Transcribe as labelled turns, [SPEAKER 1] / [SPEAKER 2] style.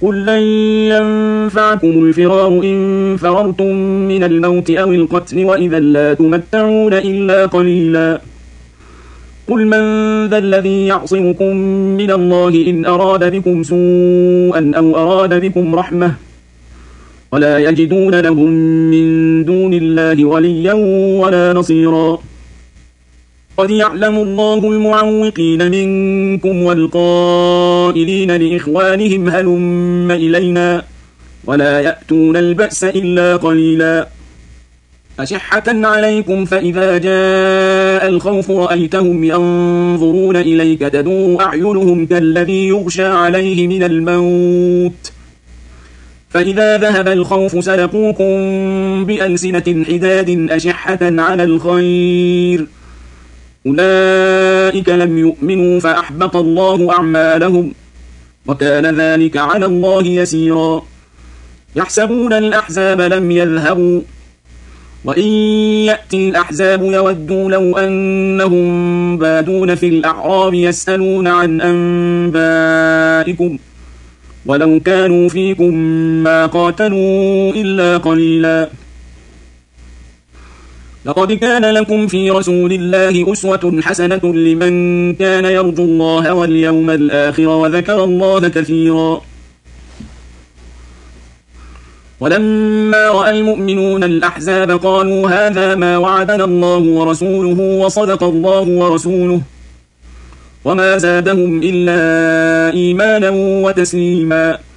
[SPEAKER 1] قل لن ينفعكم الفرار إن فررتم من الموت أو القتل وإذا لا تمتعون إلا قليلا قل من ذا الذي يعصمكم من الله إن أراد بكم سوءا أو أراد بكم رحمة ولا يجدون لهم من دون الله وليا ولا نصيرا قد يعلم الله المعوقين منكم والقائلين لإخوانهم هلم إلينا ولا يأتون البأس إلا قليلا أشحة عليكم فإذا جاء الخوف رأيتهم ينظرون إليك تدور أعينهم كالذي يغشى عليه من الموت فإذا ذهب الخوف سلقوكم بألسنة حداد أشحة على الخير أولئك لم يؤمنوا فأحبط الله أعمالهم وكان ذلك على الله يسيرا يحسبون الأحزاب لم يذهبوا وإن يأتي الأحزاب يودوا لو أنهم بادون في الأعراب يسألون عن أنبائكم ولو كانوا فيكم ما قاتلوا إلا قليلا لقد كان لكم في رسول الله أسوة حسنة لمن كان يرجو الله واليوم الآخر وذكر الله كثيرا ولما رأى المؤمنون الأحزاب قالوا هذا ما وعدنا الله ورسوله وصدق الله ورسوله وما زادهم إلا إيمانا وتسليما